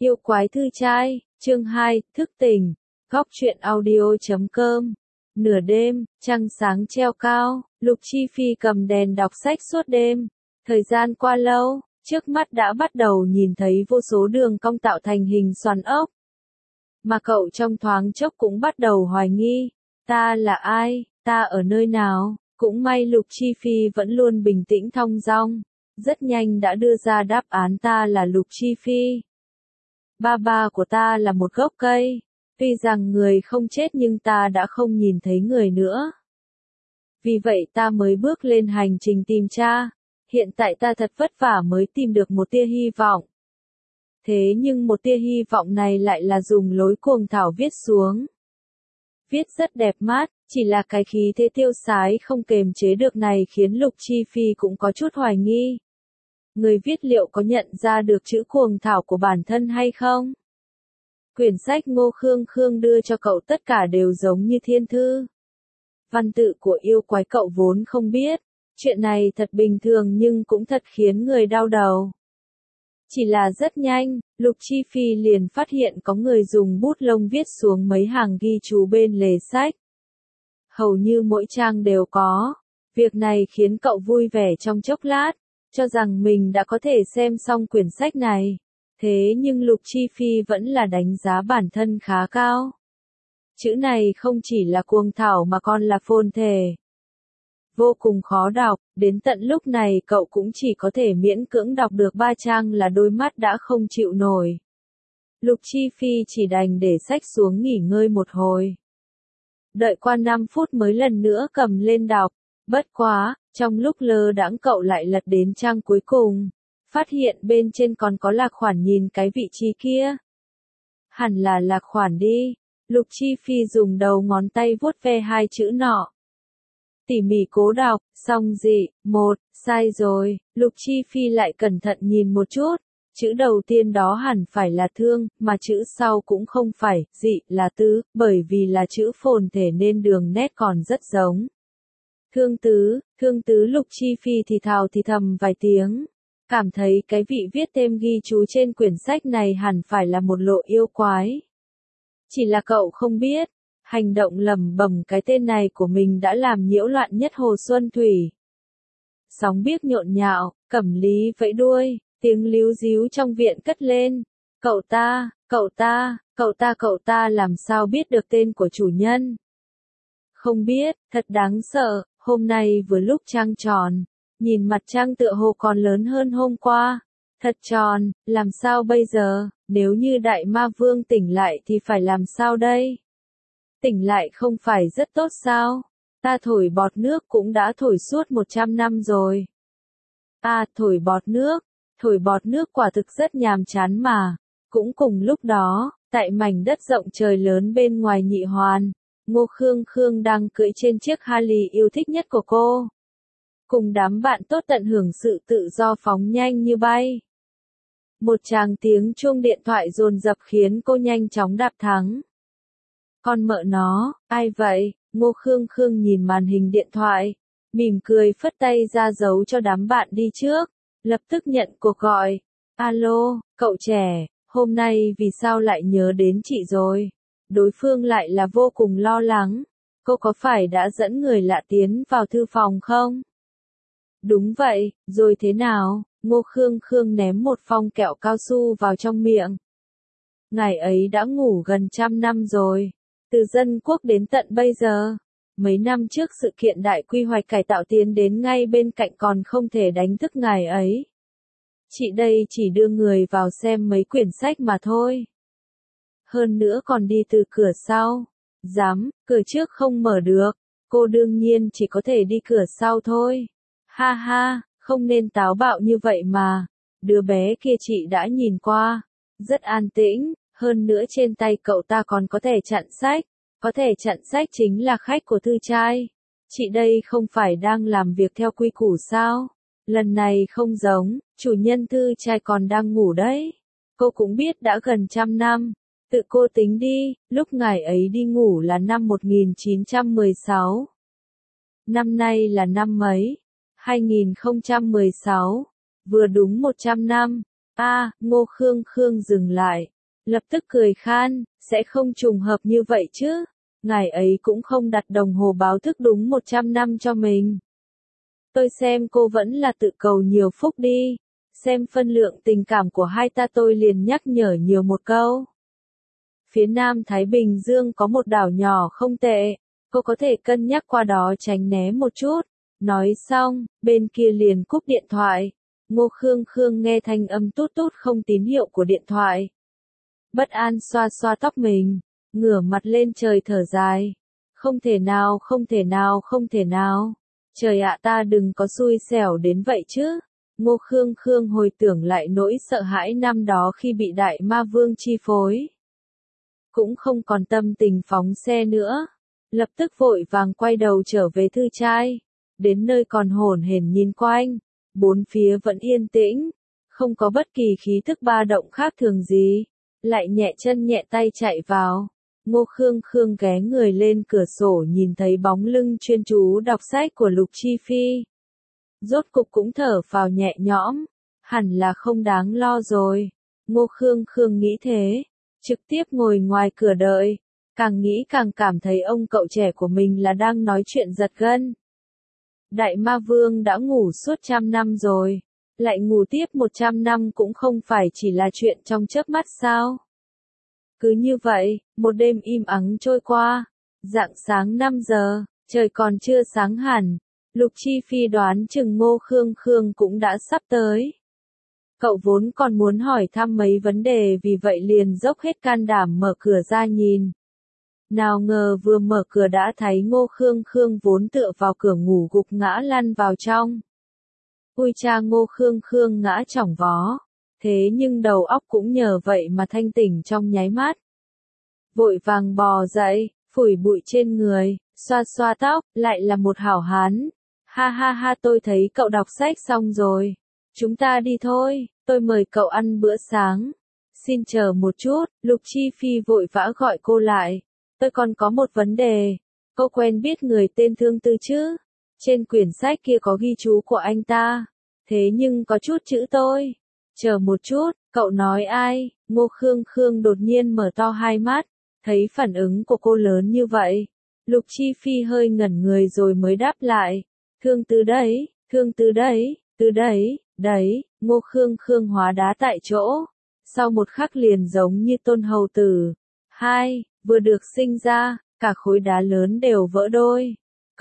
Yêu quái thư trai, chương 2, thức tỉnh, góc truyện audio.com. Nửa đêm, trăng sáng treo cao, Lục Chi Phi cầm đèn đọc sách suốt đêm. Thời gian qua lâu, trước mắt đã bắt đầu nhìn thấy vô số đường cong tạo thành hình xoắn ốc. Mà cậu trong thoáng chốc cũng bắt đầu hoài nghi, ta là ai, ta ở nơi nào? Cũng may Lục Chi Phi vẫn luôn bình tĩnh thong dong, rất nhanh đã đưa ra đáp án, ta là Lục Chi Phi. Ba của ta là một gốc cây, tuy rằng người không chết nhưng ta đã không nhìn thấy người nữa. Vì vậy ta mới bước lên hành trình tìm cha, hiện tại ta thật vất vả mới tìm được một tia hy vọng. Thế nhưng một tia hy vọng này lại là dùng lối cuồng thảo viết xuống. Viết rất đẹp mắt, chỉ là cái khí thế tiêu sái không kềm chế được này khiến Lục Chi Phi cũng có chút hoài nghi. Người viết liệu có nhận ra được chữ cuồng thảo của bản thân hay không? Quyển sách Ngô Khương Khương đưa cho cậu tất cả đều giống như thiên thư. Văn tự của yêu quái cậu vốn không biết, chuyện này thật bình thường nhưng cũng thật khiến người đau đầu. Chỉ là rất nhanh, Lục Chi Phi liền phát hiện có người dùng bút lông viết xuống mấy hàng ghi chú bên lề sách. Hầu như mỗi trang đều có. Việc này khiến cậu vui vẻ trong chốc lát, cho rằng mình đã có thể xem xong quyển sách này. Thế nhưng Lục Chi Phi vẫn là đánh giá bản thân khá cao. Chữ này không chỉ là cuồng thảo mà còn là phồn thể. Vô cùng khó đọc, đến tận lúc này cậu cũng chỉ có thể miễn cưỡng đọc được 3 trang là đôi mắt đã không chịu nổi. Lục Chi Phi chỉ đành để sách xuống nghỉ ngơi một hồi. Đợi qua 5 phút mới lần nữa cầm lên đọc, bất quá, trong lúc lơ đãng cậu lại lật đến trang cuối cùng, phát hiện bên trên còn có lạc khoản, nhìn cái vị trí kia. Hẳn là lạc khoản đi, Lục Chi Phi dùng đầu ngón tay vuốt ve hai chữ nọ. Tỉ mỉ cố đọc, xong dị, sai rồi, Lục Chi Phi lại cẩn thận nhìn một chút, chữ đầu tiên đó hẳn phải là thương, mà chữ sau cũng không phải, dị, là tứ, bởi vì là chữ phồn thể nên đường nét còn rất giống. Thương tứ Lục Chi Phi thì thào thì thầm vài tiếng, cảm thấy cái vị viết thêm ghi chú trên quyển sách này hẳn phải là một lộ yêu quái. Chỉ là cậu không biết, hành động lẩm bẩm cái tên này của mình đã làm nhiễu loạn nhất Hồ Xuân Thủy. Sóng biếc nhộn nhạo, Cẩm Lý vẫy đuôi, tiếng líu ríu trong viện cất lên. Cậu ta làm sao biết được tên của chủ nhân? Không biết, thật đáng sợ, hôm nay vừa lúc trăng tròn, nhìn mặt trăng tựa hồ còn lớn hơn hôm qua. Thật tròn, làm sao bây giờ, nếu như Đại Ma Vương tỉnh lại thì phải làm sao đây? Tỉnh lại không phải rất tốt sao? Ta thổi bọt nước cũng đã thổi suốt 100 năm rồi. Thổi bọt nước quả thực rất nhàm chán mà. Cũng cùng lúc đó, tại mảnh đất rộng trời lớn bên ngoài Nhị Hoàn, Ngô Khương Khương đang cưỡi trên chiếc Harley yêu thích nhất của cô. Cùng đám bạn tốt tận hưởng sự tự do phóng nhanh như bay. Một tràng tiếng chuông điện thoại dồn dập khiến cô nhanh chóng đạp thắng. Con mợ nó, ai vậy? Ngô Khương Khương nhìn màn hình điện thoại, mỉm cười phất tay ra dấu cho đám bạn đi trước, lập tức nhận cuộc gọi. Alo, cậu trẻ, hôm nay vì sao lại nhớ đến chị rồi? Đối phương lại là vô cùng lo lắng. Cô có phải đã dẫn người lạ tiến vào thư phòng không? Đúng vậy, rồi thế nào? Ngô Khương Khương ném một phong kẹo cao su vào trong miệng. Ngài ấy đã ngủ gần 100 năm rồi. Từ dân quốc đến tận bây giờ. Mấy năm trước sự kiện đại quy hoạch cải tạo tiến đến ngay bên cạnh còn không thể đánh thức ngài ấy. Chị đây chỉ đưa người vào xem mấy quyển sách mà thôi. Hơn nữa còn đi từ cửa sau. Dám, cửa trước không mở được. Cô đương nhiên chỉ có thể đi cửa sau thôi. Ha ha, không nên táo bạo như vậy mà. Đứa bé kia chị đã nhìn qua. Rất an tĩnh, hơn nữa trên tay cậu ta còn có thể chặn sách. Có thể chặn sách chính là khách của thư trai. Chị đây không phải đang làm việc theo quy củ sao? Lần này không giống, chủ nhân thư trai còn đang ngủ đấy. Cô cũng biết đã gần 100 năm. Tự cô tính đi, lúc ngài ấy đi ngủ là năm 1916. Năm nay là năm mấy? 2016. Vừa đúng 100 năm. Ngô Khương Khương dừng lại. Lập tức cười khan, sẽ không trùng hợp như vậy chứ. Ngài ấy cũng không đặt đồng hồ báo thức đúng 100 năm cho mình. Tôi xem cô vẫn là tự cầu nhiều phúc đi. Xem phân lượng tình cảm của hai ta tôi liền nhắc nhở nhiều một câu. Phía Nam Thái Bình Dương có một đảo nhỏ không tệ. Cô có thể cân nhắc qua đó tránh né một chút. Nói xong, bên kia liền cúp điện thoại. Ngô Khương Khương nghe thanh âm tút tút không tín hiệu của điện thoại. Bất an xoa xoa tóc mình, ngửa mặt lên trời thở dài. Không thể nào, không thể nào, không thể nào. Trời ạ, ta đừng có xui xẻo đến vậy chứ. Ngô Khương Khương hồi tưởng lại nỗi sợ hãi năm đó khi bị đại ma vương chi phối. Cũng không còn tâm tình phóng xe nữa. Lập tức vội vàng quay đầu trở về thư trai. Đến nơi còn hổn hển nhìn quanh. Bốn phía vẫn yên tĩnh. Không có bất kỳ khí thức ba động khác thường gì. Lại nhẹ chân nhẹ tay chạy vào. Ngô Khương Khương ghé người lên cửa sổ nhìn thấy bóng lưng chuyên chú đọc sách của Lục Chi Phi. Rốt cục cũng thở phào nhẹ nhõm. Hẳn là không đáng lo rồi. Ngô Khương Khương nghĩ thế. Trực tiếp ngồi ngoài cửa đợi. Càng nghĩ càng cảm thấy ông cậu trẻ của mình là đang nói chuyện giật gân. Đại ma vương đã ngủ suốt 100 năm rồi. Lại ngủ tiếp 100 năm cũng không phải chỉ là chuyện trong chớp mắt sao. Cứ như vậy, một đêm im ắng trôi qua. Rạng sáng 5 giờ, trời còn chưa sáng hẳn. Lục Chi Phi đoán chừng Ngô Khương Khương cũng đã sắp tới. Cậu vốn còn muốn hỏi thăm mấy vấn đề vì vậy liền dốc hết can đảm mở cửa ra nhìn. Nào ngờ vừa mở cửa đã thấy Ngô Khương Khương vốn tựa vào cửa ngủ gục ngã lăn vào trong. Ui cha, Ngô Khương Khương ngã chỏng vó. Thế nhưng đầu óc cũng nhờ vậy mà thanh tỉnh trong nháy mắt. Vội vàng bò dậy, phủi bụi trên người, xoa xoa tóc, lại là một hảo hán. Ha ha ha, tôi thấy cậu đọc sách xong rồi. Chúng ta đi thôi, tôi mời cậu ăn bữa sáng. Xin chờ một chút, Lục Chi Phi vội vã gọi cô lại. Tôi còn có một vấn đề. Cô quen biết người tên Thương Tư chứ? Trên quyển sách kia có ghi chú của anh ta. Thế nhưng có chút chữ tôi. Chờ một chút, cậu nói ai? Ngô Khương Khương đột nhiên mở to hai mắt. Thấy phản ứng của cô lớn như vậy. Lục Chi Phi hơi ngẩn người rồi mới đáp lại. Thương Tư đấy, Thương Tư đấy, Tư đấy, đấy. Ngô Khương Khương hóa đá tại chỗ. Sau một khắc liền giống như tôn hầu tử. Hai, vừa được sinh ra, cả khối đá lớn đều vỡ đôi.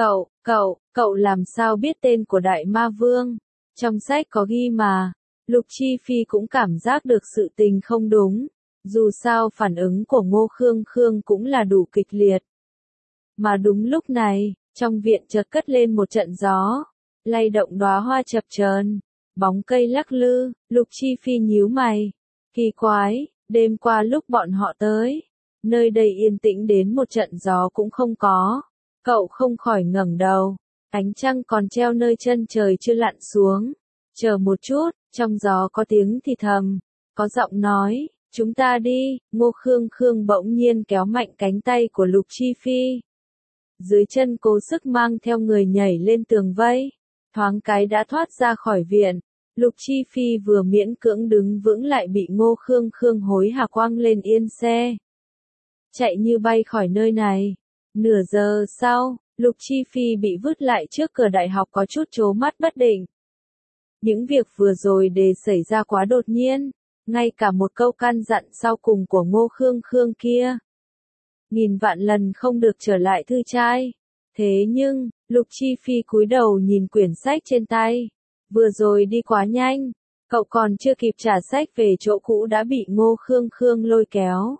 Cậu làm sao biết tên của Đại Ma Vương? Trong sách có ghi mà. Lục Chi Phi cũng cảm giác được sự tình không đúng. Dù sao phản ứng của Ngô Khương Khương cũng là đủ kịch liệt. Mà đúng lúc này, trong viện chợt cất lên một trận gió. Lay động đóa hoa chập chờn, bóng cây lắc lư. Lục Chi Phi nhíu mày. Kỳ quái, đêm qua lúc bọn họ tới, nơi đây yên tĩnh đến một trận gió cũng không có. Cậu không khỏi ngẩng đầu. Ánh trăng còn treo nơi chân trời chưa lặn xuống. Chờ một chút, trong gió có tiếng thì thầm. Có giọng nói, chúng ta đi. Ngô Khương Khương bỗng nhiên kéo mạnh cánh tay của Lục Chi Phi. Dưới chân cố sức mang theo người nhảy lên tường vây. Thoáng cái đã thoát ra khỏi viện. Lục Chi Phi vừa miễn cưỡng đứng vững lại bị Ngô Khương Khương hối hả quăng lên yên xe. Chạy như bay khỏi nơi này. Nửa giờ sau, Lục Chi Phi bị vứt lại trước cửa đại học có chút trố mắt bất định. Những việc vừa rồi đều xảy ra quá đột nhiên, ngay cả một câu căn dặn sau cùng của Ngô Khương Khương kia. Nghìn vạn lần không được trở lại thư trai. Thế nhưng, Lục Chi Phi cúi đầu nhìn quyển sách trên tay. Vừa rồi đi quá nhanh, cậu còn chưa kịp trả sách về chỗ cũ đã bị Ngô Khương Khương lôi kéo.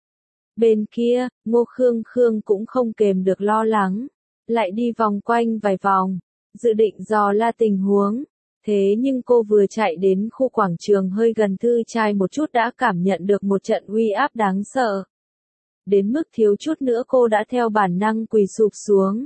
Bên kia, Ngô Khương Khương cũng không kềm được lo lắng, lại đi vòng quanh vài vòng, dự định dò la tình huống. Thế nhưng cô vừa chạy đến khu quảng trường hơi gần thư trai một chút đã cảm nhận được một trận uy áp đáng sợ. Đến mức thiếu chút nữa cô đã theo bản năng quỳ sụp xuống.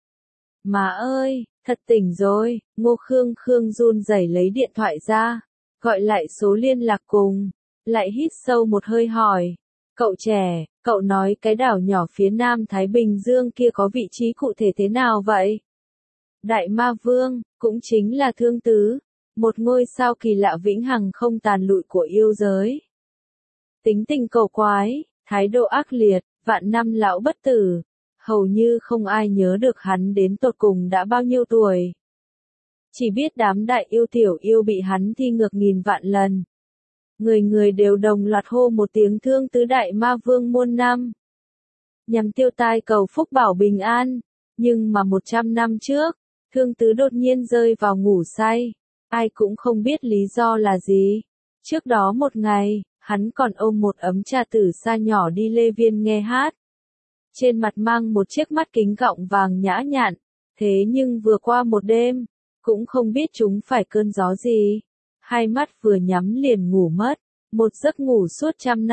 Má ơi, thật tỉnh rồi. Ngô Khương Khương run rẩy lấy điện thoại ra, gọi lại số liên lạc cùng, lại hít sâu một hơi hỏi. Cậu trẻ, cậu nói cái đảo nhỏ phía Nam Thái Bình Dương kia có vị trí cụ thể thế nào vậy? Đại Ma Vương, cũng chính là Thương Tứ. một ngôi sao kỳ lạ vĩnh hằng không tàn lụi của yêu giới. Tính tình cầu quái, thái độ ác liệt, vạn năm lão bất tử, hầu như không ai nhớ được hắn đến tột cùng đã bao nhiêu tuổi. Chỉ biết đám đại yêu tiểu yêu bị hắn thi ngược nghìn vạn lần. Người người đều đồng loạt hô một tiếng Thương Tứ Đại Ma Vương muôn năm. Nhằm tiêu tai cầu phúc bảo bình an, nhưng mà 100 năm trước, Thương Tứ đột nhiên rơi vào ngủ say, ai cũng không biết lý do là gì. Trước đó một ngày, hắn còn ôm một ấm trà tử sa nhỏ đi Lê Viên nghe hát. Trên mặt mang một chiếc mắt kính gọng vàng nhã nhặn, thế nhưng vừa qua một đêm, cũng không biết chúng phải cơn gió gì. Hai mắt vừa nhắm liền ngủ mất, một giấc ngủ suốt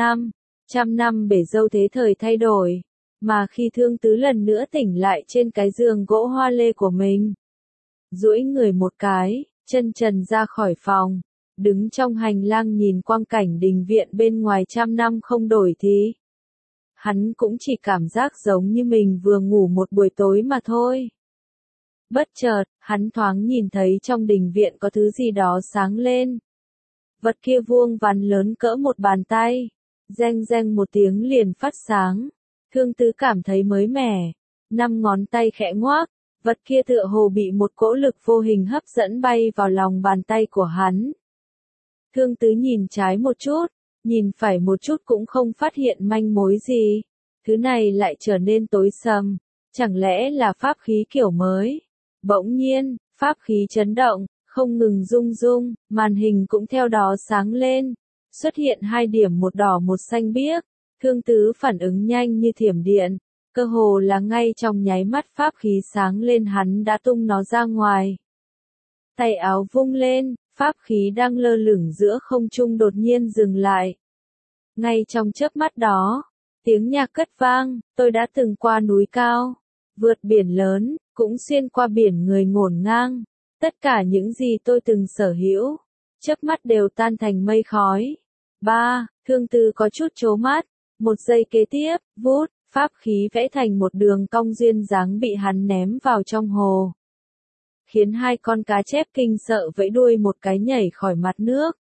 trăm năm bể dâu thế thời thay đổi. Mà khi Thương Tứ lần nữa tỉnh lại trên cái giường gỗ hoa lê của mình, duỗi người một cái, chân trần ra khỏi phòng, đứng trong hành lang nhìn quang cảnh đình viện bên ngoài trăm năm không đổi thì hắn cũng chỉ cảm giác giống như mình vừa ngủ một buổi tối mà thôi. Bất chợt, hắn thoáng nhìn thấy trong đình viện có thứ gì đó sáng lên. Vật kia vuông vắn lớn cỡ một bàn tay, reng reng một tiếng liền phát sáng. Thương Tứ cảm thấy mới mẻ, 5 ngón tay khẽ ngoác, vật kia tựa hồ bị một cỗ lực vô hình hấp dẫn bay vào lòng bàn tay của hắn. Thương Tứ nhìn trái một chút, nhìn phải một chút cũng không phát hiện manh mối gì. Thứ này lại trở nên tối sầm, chẳng lẽ là pháp khí kiểu mới? Bỗng nhiên, pháp khí chấn động, không ngừng rung rung, màn hình cũng theo đó sáng lên, xuất hiện 2 điểm một đỏ một xanh biếc. Thương Tứ phản ứng nhanh như thiểm điện, cơ hồ là ngay trong nháy mắt pháp khí sáng lên hắn đã tung nó ra ngoài. Tay áo vung lên, pháp khí đang lơ lửng giữa không trung đột nhiên dừng lại. Ngay trong chớp mắt đó, tiếng nhạc cất vang, tôi đã từng qua núi cao, vượt biển lớn, cũng xuyên qua biển người ngổn ngang. Tất cả những gì tôi từng sở hữu, chớp mắt đều tan thành mây khói. Thương Tứ có chút trố mắt. Một giây kế tiếp, vút, pháp khí vẽ thành một đường cong duyên dáng bị hắn ném vào trong hồ. Khiến 2 con cá chép kinh sợ vẫy đuôi một cái nhảy khỏi mặt nước.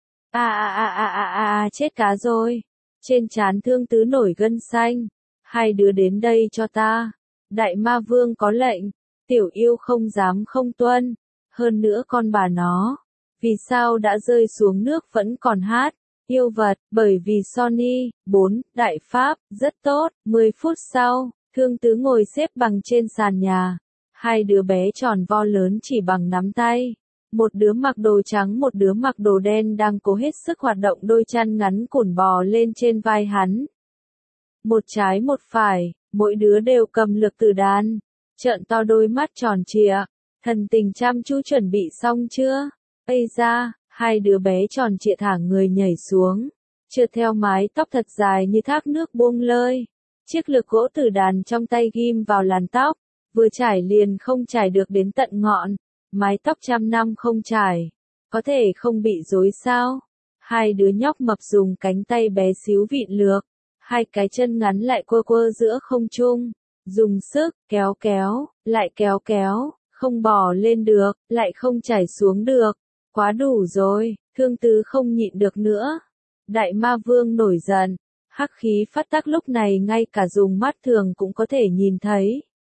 Chết cá rồi. Trên trán Thương Tứ nổi gân xanh. 2 đứa đến đây cho ta. Đại Ma Vương có lệnh. Tiểu yêu không dám không tuân. Hơn nữa con bà nó, vì sao đã rơi xuống nước vẫn còn hát. Yêu vật, bởi vì Sony, 4, Đại Pháp, rất tốt. 10 phút sau, Thương Tứ ngồi xếp bằng trên sàn nhà. 2 đứa bé tròn vo lớn chỉ bằng nắm tay. Một đứa mặc đồ trắng một đứa mặc đồ đen đang cố hết sức hoạt động đôi chân ngắn cùn bò lên trên vai hắn. Một trái một phải, mỗi đứa đều cầm lược tử đàn. Trợn to đôi mắt tròn trịa, thần tình chăm chú chuẩn bị xong chưa? Ây da! 2 đứa bé tròn trịa thả người nhảy xuống, trượt theo mái tóc thật dài như thác nước buông lơi. Chiếc lược gỗ tử đàn trong tay ghim vào làn tóc, vừa trải liền không trải được đến tận ngọn. Mái tóc trăm năm không trải, có thể không bị rối sao? 2 đứa nhóc mập dùng cánh tay bé xíu vịn lược, 2 cái chân ngắn lại quơ quơ giữa không trung, dùng sức kéo kéo, lại kéo kéo, không bò lên được, lại không trải xuống được. Quá đủ rồi, Thương Tứ không nhịn được nữa. Đại Ma Vương nổi giận, hắc khí phát tác lúc này ngay cả dùng mắt thường cũng có thể nhìn thấy.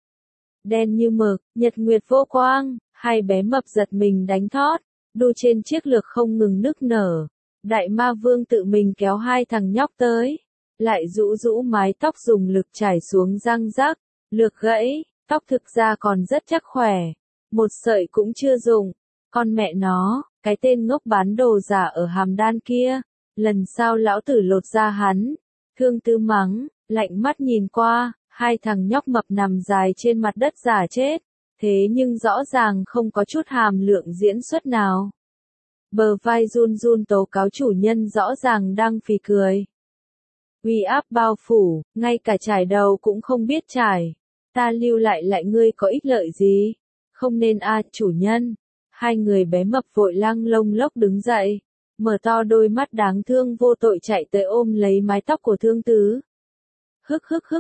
Đen như mực, nhật nguyệt vô quang, 2 bé mập giật mình đánh thót, đu trên chiếc lược không ngừng nức nở. Đại Ma Vương tự mình kéo 2 thằng nhóc tới, lại rũ rũ mái tóc dùng lực trải xuống răng rắc, lược gãy, tóc thực ra còn rất chắc khỏe, một sợi cũng chưa dùng. Con mẹ nó, cái tên ngốc bán đồ giả ở Hàm Đan kia, lần sau lão tử lột ra hắn. Thương Tứ mắng, lạnh mắt nhìn qua, 2 thằng nhóc mập nằm dài trên mặt đất giả chết, thế nhưng rõ ràng không có chút hàm lượng diễn xuất nào. Bờ vai run run tố cáo chủ nhân rõ ràng đang phì cười. Uy áp bao phủ, ngay cả trải đầu cũng không biết trải. Ta lưu lại ngươi có ích lợi gì? Không nên chủ nhân. 2 người bé mập vội lăng lông lốc đứng dậy, mở to đôi mắt đáng thương vô tội chạy tới ôm lấy mái tóc của Thương Tứ. Hức,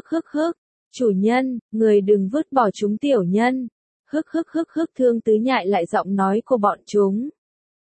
chủ nhân, người đừng vứt bỏ chúng tiểu nhân. Hức, Thương Tứ nhại lại giọng nói của bọn chúng.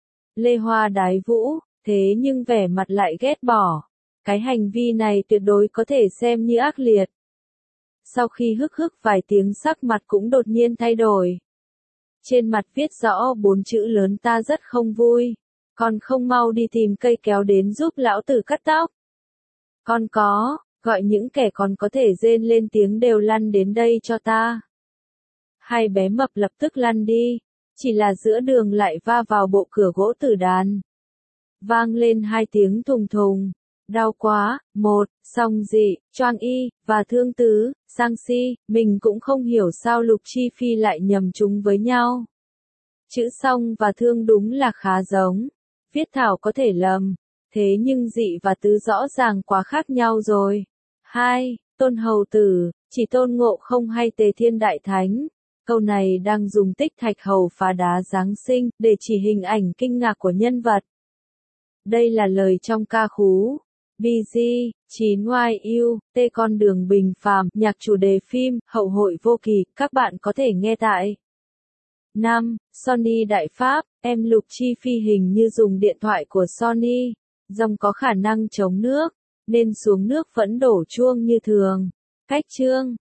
lê hoa đái vũ, thế nhưng vẻ mặt lại ghét bỏ. Cái hành vi này tuyệt đối có thể xem như ác liệt. Sau khi hức hức vài tiếng sắc mặt cũng đột nhiên thay đổi. Trên mặt viết rõ 4 chữ lớn ta rất không vui. Con không mau đi tìm cây kéo đến giúp lão tử cắt tóc. Con có, gọi những kẻ còn có thể rên lên tiếng đều lăn đến đây cho ta. Hai bé mập lập tức lăn đi. Chỉ là giữa đường lại va vào bộ cửa gỗ tử đàn. Vang lên 2 tiếng thùng thùng. Đau quá, Song Dị, Choang Y, và Thương Tứ, Sang Si, mình cũng không hiểu sao Lục Chi Phi lại nhầm chúng với nhau. Chữ Song và Thương đúng là khá giống. Viết thảo có thể lầm. Thế nhưng Dị và Tứ rõ ràng quá khác nhau rồi. 2. Tôn Hầu Tử, chỉ Tôn Ngộ Không hay Tề Thiên Đại Thánh. Câu này đang dùng tích thạch hầu phá đá Giáng sinh, để chỉ hình ảnh kinh ngạc của nhân vật. Đây là lời trong ca khú. BG, 9YU, T con đường bình phàm, nhạc chủ đề phim, hậu hội vô kỳ, các bạn có thể nghe tại 5. Sony Đại Pháp, em Lục Chi Phi hình như dùng điện thoại của Sony. Dòng có khả năng chống nước, nên xuống nước vẫn đổ chuông như thường. Cách chương